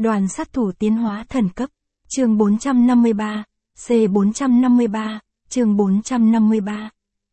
Đoàn sát thủ tiến hóa thần cấp. Chương 453, C453, chương 453.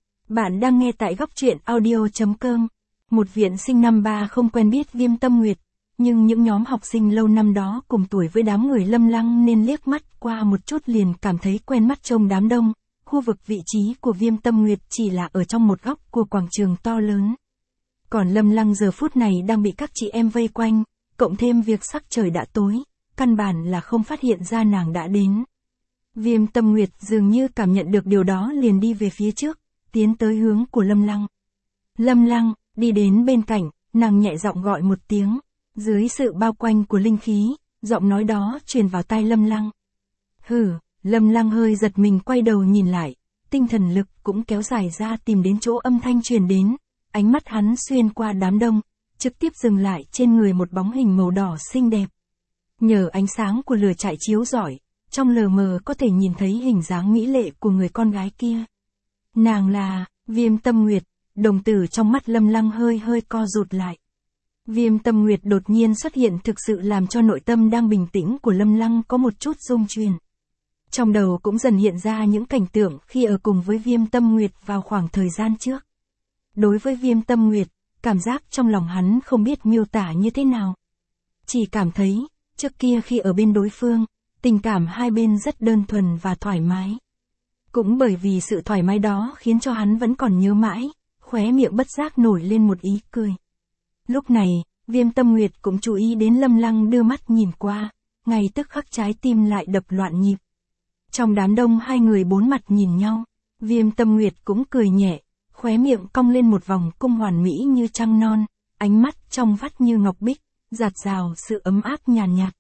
Bạn đang nghe tại góc truyện audio.com. Một viện sinh năm 3 không quen biết Viêm Tâm Nguyệt, nhưng những nhóm học sinh lâu năm đó cùng tuổi với đám người Lâm Lăng nên liếc mắt qua một chút liền cảm thấy quen mắt trông đám đông. Khu vực vị trí của Viêm Tâm Nguyệt chỉ là ở trong một góc của quảng trường to lớn. Còn Lâm Lăng giờ phút này đang bị các chị em vây quanh, cộng thêm việc sắc trời đã tối, căn bản là không phát hiện ra nàng đã đến. Viêm Tâm Nguyệt dường như cảm nhận được điều đó liền đi về phía trước, tiến tới hướng của Lâm Lăng. Lâm Lăng, đi đến bên cạnh, nàng nhẹ giọng gọi một tiếng, dưới sự bao quanh của linh khí, giọng nói đó truyền vào tai Lâm Lăng. Hừ, Lâm Lăng hơi giật mình quay đầu nhìn lại, tinh thần lực cũng kéo dài ra tìm đến chỗ âm thanh truyền đến, ánh mắt hắn xuyên qua đám đông, trực tiếp dừng lại trên người một bóng hình màu đỏ xinh đẹp. Nhờ ánh sáng của lửa trại chiếu rọi, trong lờ mờ có thể nhìn thấy hình dáng mỹ lệ của người con gái kia. Nàng là Viêm Tâm Nguyệt. Đồng tử trong mắt Lâm Lăng hơi co rụt lại. Viêm Tâm Nguyệt đột nhiên xuất hiện thực sự làm cho nội tâm đang bình tĩnh của Lâm Lăng có một chút rung chuyển. Trong đầu cũng dần hiện ra những cảnh tượng khi ở cùng với Viêm Tâm Nguyệt vào khoảng thời gian trước. Đối với Viêm Tâm Nguyệt, cảm giác trong lòng hắn không biết miêu tả như thế nào. Chỉ cảm thấy, trước kia khi ở bên đối phương, tình cảm hai bên rất đơn thuần và thoải mái. Cũng bởi vì sự thoải mái đó khiến cho hắn vẫn còn nhớ mãi, khóe miệng bất giác nổi lên một ý cười. Lúc này, Viêm Tâm Nguyệt cũng chú ý đến Lâm Lăng đưa mắt nhìn qua, ngay tức khắc trái tim lại đập loạn nhịp. Trong đám đông hai người bốn mặt nhìn nhau, Viêm Tâm Nguyệt cũng cười nhẹ, khóe miệng cong lên một vòng cung hoàn mỹ như trăng non, ánh mắt trong vắt như ngọc bích, rạt rào sự ấm áp nhàn nhạt.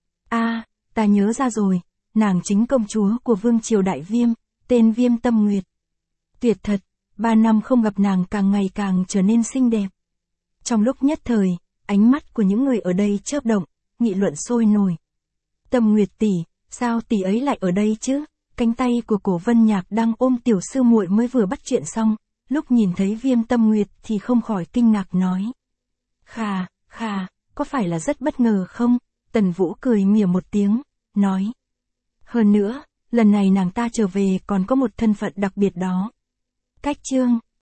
A, ta nhớ ra rồi, nàng chính công chúa của Vương Triều Đại Viêm, tên Viêm Tâm Nguyệt. Tuyệt thật, 3 năm không gặp nàng càng ngày càng trở nên xinh đẹp. Trong lúc nhất thời, ánh mắt của những người ở đây chớp động, nghị luận sôi nổi. Tâm Nguyệt tỷ, sao tỷ ấy lại ở đây chứ? Cánh tay của Cổ Vân Nhạc đang ôm tiểu sư muội mới vừa bắt chuyện xong, lúc nhìn thấy Viêm Tâm Nguyệt thì không khỏi kinh ngạc nói. Khà, có phải là rất bất ngờ không? Tần Vũ cười mỉa một tiếng, nói. Hơn nữa, lần này nàng ta trở về còn có một thân phận đặc biệt đó. Cách chương